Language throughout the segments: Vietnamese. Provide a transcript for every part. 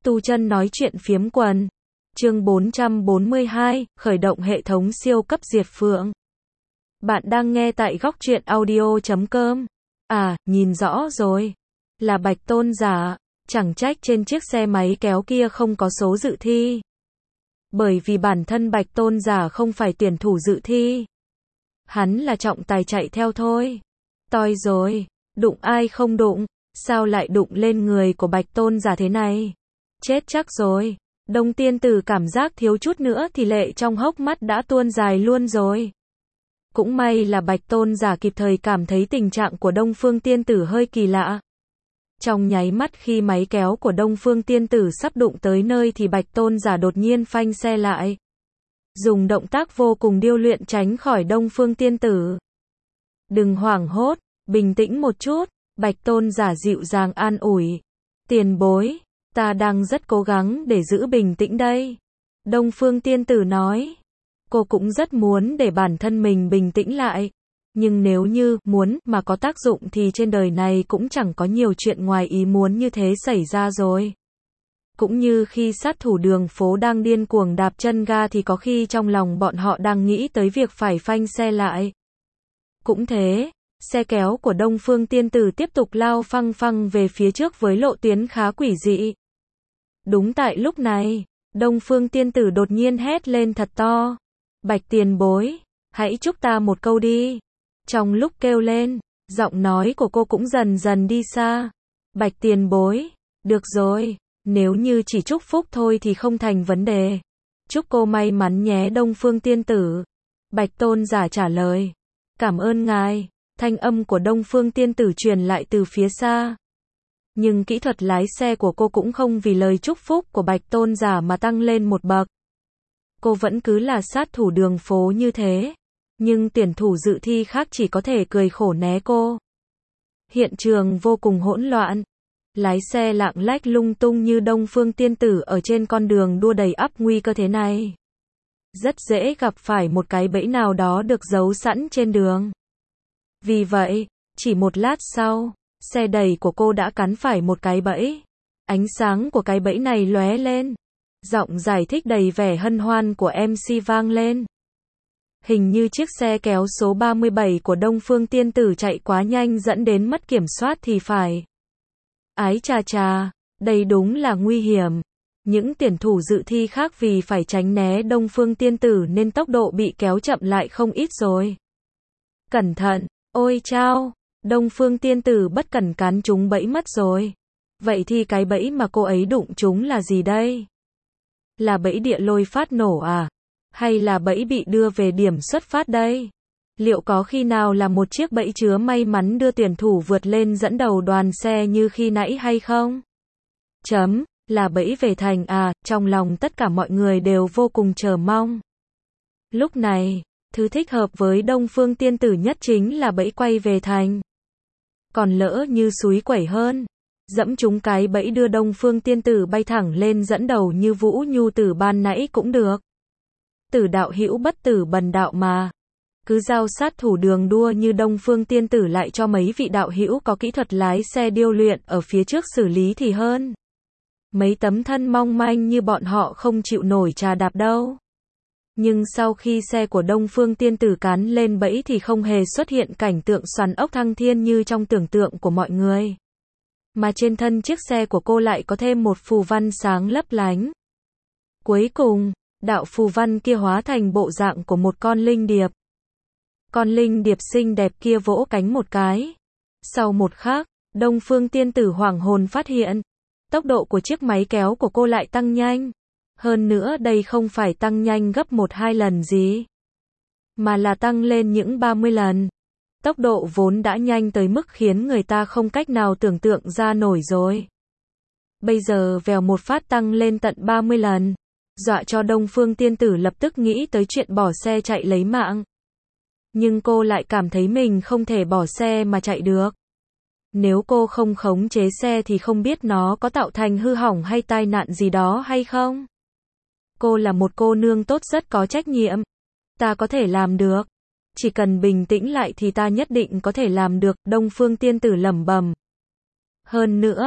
Tu chân nói chuyện phiếm quần. Chương 442, khởi động hệ thống siêu cấp diệt phượng. Bạn đang nghe tại góc truyện audio.com. À, nhìn rõ rồi. Là Bạch Tôn giả. Chẳng trách trên chiếc xe máy kéo kia không có số dự thi. Bởi vì bản thân Bạch Tôn giả không phải tuyển thủ dự thi. Hắn là trọng tài chạy theo thôi. Toi rồi. Đụng ai không đụng. Sao lại đụng lên người của Bạch Tôn giả thế này? Chết chắc rồi. Đông tiên tử cảm giác thiếu chút nữa thì lệ trong hốc mắt đã tuôn dài luôn rồi. Cũng may là Bạch Tôn giả kịp thời cảm thấy tình trạng của Đông Phương tiên tử hơi kỳ lạ. Trong nháy mắt khi máy kéo của Đông Phương tiên tử sắp đụng tới nơi thì Bạch Tôn giả đột nhiên phanh xe lại. Dùng động tác vô cùng điêu luyện tránh khỏi Đông Phương tiên tử. Đừng hoảng hốt, bình tĩnh một chút, Bạch Tôn giả dịu dàng an ủi. Tiền bối, ta đang rất cố gắng để giữ bình tĩnh đây. Đông Phương tiên tử nói. Cô cũng rất muốn để bản thân mình bình tĩnh lại. Nhưng nếu như muốn mà có tác dụng thì trên đời này cũng chẳng có nhiều chuyện ngoài ý muốn như thế xảy ra rồi. Cũng như khi sát thủ đường phố đang điên cuồng đạp chân ga thì có khi trong lòng bọn họ đang nghĩ tới việc phải phanh xe lại. Cũng thế, xe kéo của Đông Phương tiên tử tiếp tục lao phăng phăng về phía trước với lộ tuyến khá quỷ dị. Đúng tại lúc này, Đông Phương tiên tử đột nhiên hét lên thật to. Bạch tiền bối, hãy chúc ta một câu đi. Trong lúc kêu lên, giọng nói của cô cũng dần dần đi xa. Bạch tiền bối, được rồi, nếu như chỉ chúc phúc thôi thì không thành vấn đề. Chúc cô may mắn nhé Đông Phương tiên tử. Bạch Tôn giả trả lời. Cảm ơn ngài. Thanh âm của Đông Phương tiên tử truyền lại từ phía xa. Nhưng kỹ thuật lái xe của cô cũng không vì lời chúc phúc của Bạch Tôn giả mà tăng lên một bậc. Cô vẫn cứ là sát thủ đường phố như thế. Nhưng tuyển thủ dự thi khác chỉ có thể cười khổ né cô. Hiện trường vô cùng hỗn loạn. Lái xe lạng lách lung tung như Đông Phương tiên tử ở trên con đường đua đầy ắp nguy cơ thế này. Rất dễ gặp phải một cái bẫy nào đó được giấu sẵn trên đường. Vì vậy, chỉ một lát sau, xe đẩy của cô đã cắn phải một cái bẫy. Ánh sáng của cái bẫy này lóe lên. Giọng giải thích đầy vẻ hân hoan của MC vang lên. Hình như chiếc xe kéo số 37 của Đông Phương tiên tử chạy quá nhanh dẫn đến mất kiểm soát thì phải. Ái chà chà, đây đúng là nguy hiểm. Những tuyển thủ dự thi khác vì phải tránh né Đông Phương tiên tử nên tốc độ bị kéo chậm lại không ít rồi. Cẩn thận, ôi chao, Đông Phương tiên tử bất cẩn cán trúng bẫy mất rồi. Vậy thì cái bẫy mà cô ấy đụng trúng là gì đây? Là bẫy địa lôi phát nổ à? Hay là bẫy bị đưa về điểm xuất phát đây? Liệu có khi nào là một chiếc bẫy chứa may mắn đưa tuyển thủ vượt lên dẫn đầu đoàn xe như khi nãy hay không? Là bẫy về thành à? Trong lòng tất cả mọi người đều vô cùng chờ mong. Lúc này, thứ thích hợp với Đông Phương tiên tử nhất chính là bẫy quay về thành. Còn lỡ như xúi quẩy hơn, dẫm trúng cái bẫy đưa Đông Phương tiên tử bay thẳng lên dẫn đầu như Vũ Nhu Tử ban nãy cũng được. Tử đạo hữu bất tử bần đạo mà. Cứ giao sát thủ đường đua như Đông Phương tiên tử lại cho mấy vị đạo hữu có kỹ thuật lái xe điêu luyện ở phía trước xử lý thì hơn. Mấy tấm thân mong manh như bọn họ không chịu nổi trà đạp đâu. Nhưng sau khi xe của Đông Phương tiên tử cán lên bẫy thì không hề xuất hiện cảnh tượng xoắn ốc thăng thiên như trong tưởng tượng của mọi người. Mà trên thân chiếc xe của cô lại có thêm một phù văn sáng lấp lánh. Cuối cùng, đạo phù văn kia hóa thành bộ dạng của một con linh điệp. Con linh điệp xinh đẹp kia vỗ cánh một cái. Sau một khắc, Đông Phương tiên tử hoảng hồn phát hiện. Tốc độ của chiếc máy kéo của cô lại tăng nhanh. Hơn nữa đây không phải tăng nhanh gấp 1-2 lần gì. Mà là tăng lên những 30 lần. Tốc độ vốn đã nhanh tới mức khiến người ta không cách nào tưởng tượng ra nổi rồi. Bây giờ vèo một phát tăng lên tận 30 lần. Dọa cho Đông Phương tiên tử lập tức nghĩ tới chuyện bỏ xe chạy lấy mạng. Nhưng cô lại cảm thấy mình không thể bỏ xe mà chạy được. Nếu cô không khống chế xe thì không biết nó có tạo thành hư hỏng hay tai nạn gì đó hay không. Cô là một cô nương tốt rất có trách nhiệm. Ta có thể làm được. Chỉ cần bình tĩnh lại thì ta nhất định có thể làm được, Đông Phương tiên tử lẩm bẩm. Hơn nữa,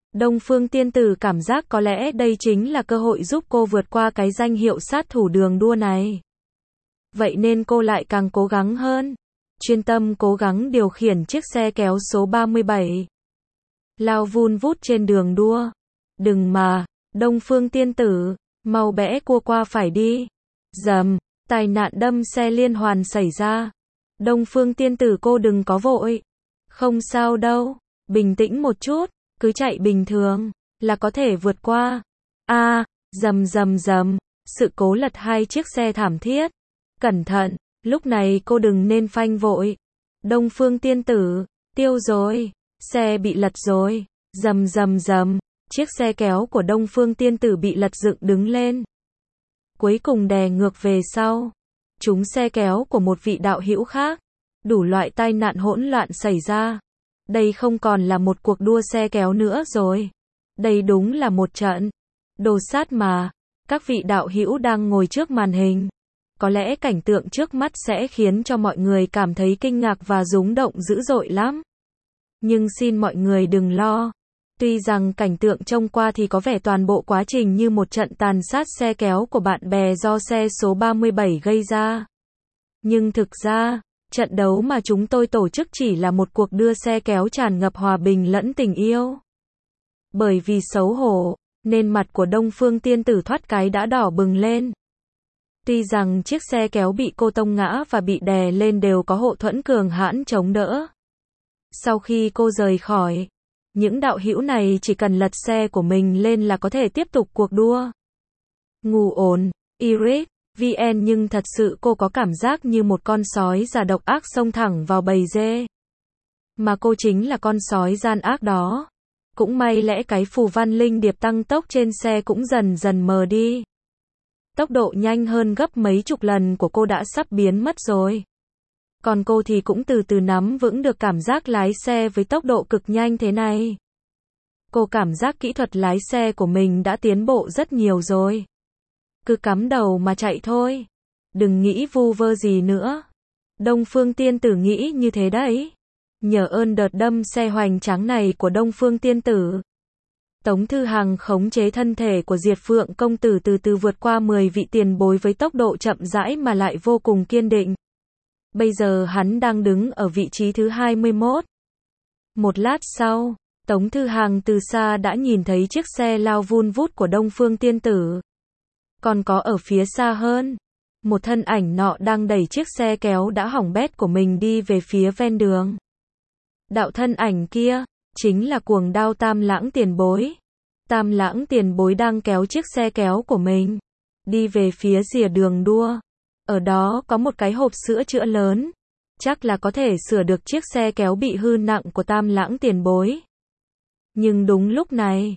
Đông Phương Tiên Tử cảm giác có lẽ đây chính là cơ hội giúp cô vượt qua cái danh hiệu sát thủ đường đua này. Vậy nên cô lại càng cố gắng hơn, chuyên tâm cố gắng điều khiển chiếc xe kéo số 37. Lao vun vút trên đường đua. Đừng mà, Đông Phương Tiên Tử, mau bẽ cua qua phải đi. Dầm, tai nạn đâm xe liên hoàn xảy ra. Đông Phương Tiên Tử cô đừng có vội. Không sao đâu, bình tĩnh một chút, cứ chạy bình thường, là có thể vượt qua. Rầm rầm rầm, sự cố lật hai chiếc xe thảm thiết. Cẩn thận, lúc này cô đừng nên phanh vội. Đông Phương Tiên Tử, tiêu rồi, xe bị lật rồi. Rầm rầm rầm, chiếc xe kéo của Đông Phương Tiên Tử bị lật dựng đứng lên. Cuối cùng đè ngược về sau. Trúng xe kéo của một vị đạo hữu khác. Đủ loại tai nạn hỗn loạn xảy ra. Đây không còn là một cuộc đua xe kéo nữa rồi. Đây đúng là một trận đồ sát mà. Các vị đạo hữu đang ngồi trước màn hình. Có lẽ cảnh tượng trước mắt sẽ khiến cho mọi người cảm thấy kinh ngạc và rúng động dữ dội lắm. Nhưng xin mọi người đừng lo. Tuy rằng cảnh tượng trông qua thì có vẻ toàn bộ quá trình như một trận tàn sát xe kéo của bạn bè do xe số 37 gây ra. Nhưng thực ra, trận đấu mà chúng tôi tổ chức chỉ là một cuộc đua xe kéo tràn ngập hòa bình lẫn tình yêu. Bởi vì xấu hổ, nên mặt của Đông Phương Tiên Tử thoát cái đã đỏ bừng lên. Tuy rằng chiếc xe kéo bị cô tông ngã và bị đè lên đều có hộ thuẫn cường hãn chống đỡ. Sau khi cô rời khỏi, những đạo hữu này chỉ cần lật xe của mình lên là có thể tiếp tục cuộc đua. Ngủ ổn, Iris, VN nhưng thật sự cô có cảm giác như một con sói già độc ác xông thẳng vào bầy dê. Mà cô chính là con sói gian ác đó. Cũng may lẽ cái phù văn linh điệp tăng tốc trên xe cũng dần dần mờ đi. Tốc độ nhanh hơn gấp mấy chục lần của cô đã sắp biến mất rồi. Còn cô thì cũng từ từ nắm vững được cảm giác lái xe với tốc độ cực nhanh thế này. Cô cảm giác kỹ thuật lái xe của mình đã tiến bộ rất nhiều rồi. Cứ cắm đầu mà chạy thôi. Đừng nghĩ vu vơ gì nữa. Đông Phương Tiên Tử nghĩ như thế đấy. Nhờ ơn đợt đâm xe hoành tráng này của Đông Phương Tiên Tử, Tống Thư Hằng khống chế thân thể của Diệt Phượng công tử từ từ vượt qua 10 vị tiền bối với tốc độ chậm rãi mà lại vô cùng kiên định. Bây giờ hắn đang đứng ở vị trí thứ 21. Một lát sau, Tống Thư Hằng từ xa đã nhìn thấy chiếc xe lao vun vút của Đông Phương Tiên Tử. Còn có ở phía xa hơn, một thân ảnh nọ đang đẩy chiếc xe kéo đã hỏng bét của mình đi về phía ven đường. Đạo thân ảnh kia chính là Cuồng Đao Tam Lãng tiền bối. Tam Lãng tiền bối đang kéo chiếc xe kéo của mình đi về phía rìa đường đua. Ở đó có một cái hộp sữa chữa lớn, chắc là có thể sửa được chiếc xe kéo bị hư nặng của Tam Lãng tiền bối. Nhưng đúng lúc này,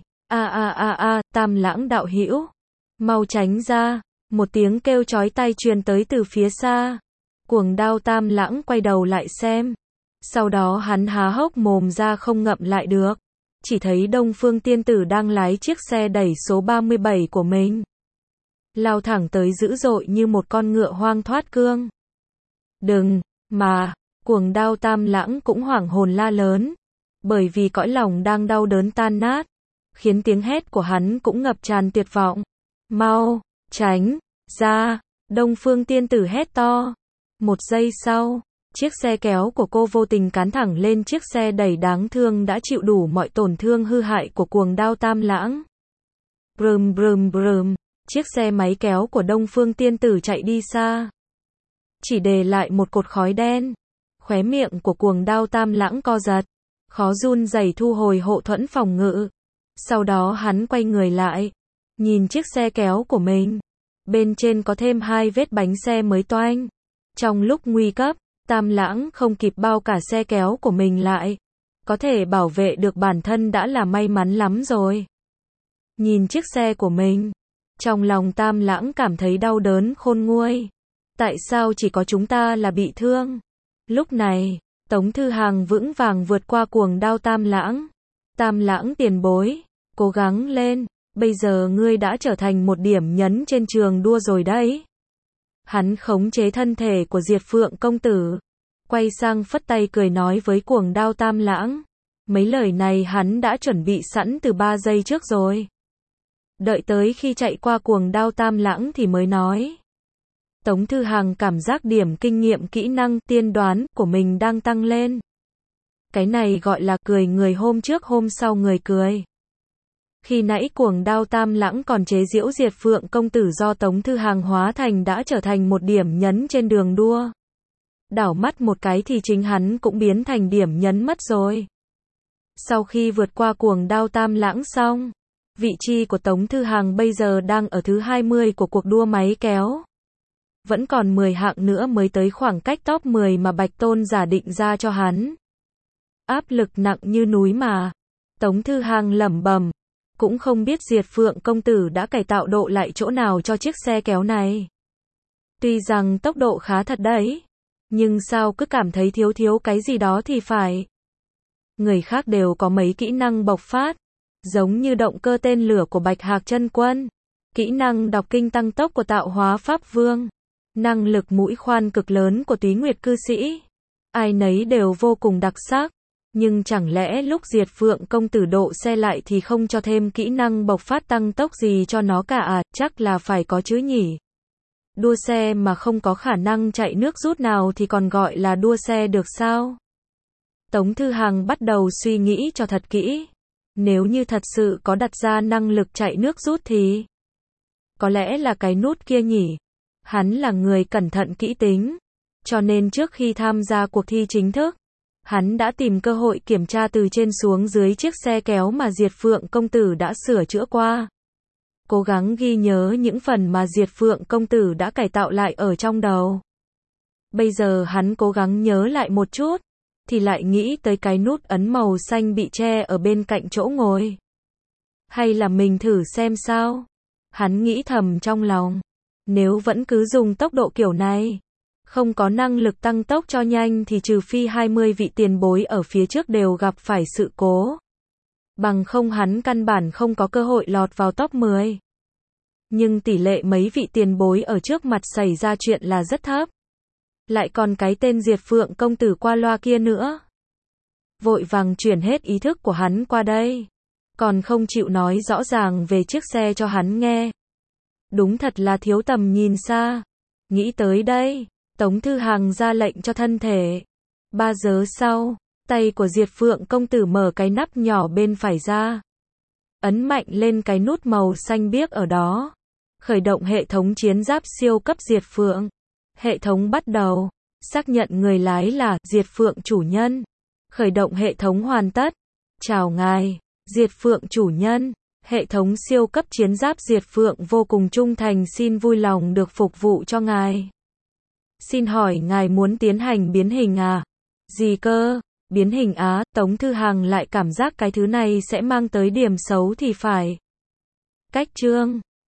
Tam Lãng đạo hữu, mau tránh ra, một tiếng kêu chói tai truyền tới từ phía xa. Cuồng Đao Tam Lãng quay đầu lại xem. Sau đó hắn há hốc mồm ra không ngậm lại được. Chỉ thấy Đông Phương Tiên Tử đang lái chiếc xe đẩy số 37 của mình. Lao thẳng tới dữ dội như một con ngựa hoang thoát cương. Đừng, mà, Cuồng Đao Tam Lãng cũng hoảng hồn la lớn. Bởi vì cõi lòng đang đau đớn tan nát. Khiến tiếng hét của hắn cũng ngập tràn tuyệt vọng. Mau, tránh, ra, Đông Phương Tiên Tử hét to. Một giây sau, chiếc xe kéo của cô vô tình cán thẳng lên chiếc xe đẩy đáng thương đã chịu đủ mọi tổn thương hư hại của Cuồng Đao Tam Lãng. Brum brum brum, chiếc xe máy kéo của Đông Phương Tiên Tử chạy đi xa. Chỉ để lại một cột khói đen. Khóe miệng của Cuồng Đao Tam Lãng co giật. Khó run rẩy thu hồi hộ thuẫn phòng ngự. Sau đó hắn quay người lại. Nhìn chiếc xe kéo của mình. Bên trên có thêm 2 vết bánh xe mới toanh. Trong lúc nguy cấp, Tam Lãng không kịp bao cả xe kéo của mình lại. Có thể bảo vệ được bản thân đã là may mắn lắm rồi. Nhìn chiếc xe của mình, trong lòng Tam Lãng cảm thấy đau đớn khôn nguôi. Tại sao chỉ có chúng ta là bị thương? Lúc này, Tống Thư Hằng vững vàng vượt qua Cuồng Đao Tam Lãng. Tam Lãng tiền bối, cố gắng lên, bây giờ ngươi đã trở thành một điểm nhấn trên trường đua rồi đấy. Hắn khống chế thân thể của Diệt Phượng công tử, quay sang phất tay cười nói với Cuồng Đao Tam Lãng. Mấy lời này hắn đã chuẩn bị sẵn từ 3 giây trước rồi. Đợi tới khi chạy qua cuồng đao Tam Lãng thì mới nói. Tống Thư Hằng cảm giác điểm kinh nghiệm kỹ năng tiên đoán của mình đang tăng lên. Cái này gọi là cười người hôm trước hôm sau người cười. Khi nãy cuồng đao Tam Lãng còn chế giễu Diệt Phượng công tử do Tống Thư Hằng hóa thành đã trở thành một điểm nhấn trên đường đua. Đảo mắt một cái thì chính hắn cũng biến thành điểm nhấn mất rồi. Sau khi vượt qua cuồng đao Tam Lãng xong, vị trí của Tống Thư Hằng bây giờ đang ở thứ 20 của cuộc đua máy kéo. Vẫn còn 10 hạng nữa mới tới khoảng cách top 10 mà Bạch Tôn giả định ra cho hắn. Áp lực nặng như núi mà. Tống Thư Hằng lẩm bẩm, cũng không biết Diệt Phượng công tử đã cải tạo độ lại chỗ nào cho chiếc xe kéo này. Tuy rằng tốc độ khá thật đấy, nhưng sao cứ cảm thấy thiếu cái gì đó thì phải. Người khác đều có mấy kỹ năng bộc phát, giống như động cơ tên lửa của Bạch Hạc Chân Quân, kỹ năng đọc kinh tăng tốc của Tạo Hóa Pháp Vương, năng lực mũi khoan cực lớn của Túy Nguyệt Cư Sĩ. Ai nấy đều vô cùng đặc sắc, nhưng chẳng lẽ lúc Diệt Phượng công tử độ xe lại thì không cho thêm kỹ năng bộc phát tăng tốc gì cho nó cả à, chắc là phải có chứ nhỉ. Đua xe mà không có khả năng chạy nước rút nào thì còn gọi là đua xe được sao? Tống Thư Hằng bắt đầu suy nghĩ cho thật kỹ. Nếu như thật sự có đặt ra năng lực chạy nước rút thì có lẽ là cái nút kia nhỉ. Hắn là người cẩn thận kỹ tính, cho nên trước khi tham gia cuộc thi chính thức, hắn đã tìm cơ hội kiểm tra từ trên xuống dưới chiếc xe kéo mà Diệt Phượng công tử đã sửa chữa qua. Cố gắng ghi nhớ những phần mà Diệt Phượng công tử đã cải tạo lại ở trong đầu. Bây giờ hắn cố gắng nhớ lại một chút, thì lại nghĩ tới cái nút ấn màu xanh bị che ở bên cạnh chỗ ngồi. Hay là mình thử xem sao? Hắn nghĩ thầm trong lòng. Nếu vẫn cứ dùng tốc độ kiểu này, không có năng lực tăng tốc cho nhanh thì trừ phi 20 vị tiền bối ở phía trước đều gặp phải sự cố. Bằng không hắn căn bản không có cơ hội lọt vào top 10. Nhưng tỷ lệ mấy vị tiền bối ở trước mặt xảy ra chuyện là rất thấp. Lại còn cái tên Diệt Phượng công tử qua loa kia nữa. Vội vàng chuyển hết ý thức của hắn qua đây. Còn không chịu nói rõ ràng về chiếc xe cho hắn nghe. Đúng thật là thiếu tầm nhìn xa. Nghĩ tới đây, Tống Thư Hằng ra lệnh cho thân thể. 3 giờ sau, tay của Diệt Phượng công tử mở cái nắp nhỏ bên phải ra. Ấn mạnh lên cái nút màu xanh biếc ở đó. Khởi động hệ thống chiến giáp siêu cấp Diệt Phượng. Hệ thống bắt đầu. Xác nhận người lái là Diệt Phượng chủ nhân. Khởi động hệ thống hoàn tất. Chào ngài, Diệt Phượng chủ nhân. Hệ thống siêu cấp chiến giáp Diệt Phượng vô cùng trung thành xin vui lòng được phục vụ cho ngài. Xin hỏi ngài muốn tiến hành biến hình à? Gì cơ? Biến hình á? Tống Thư Hằng lại cảm giác cái thứ này sẽ mang tới điểm xấu thì phải. Cách chương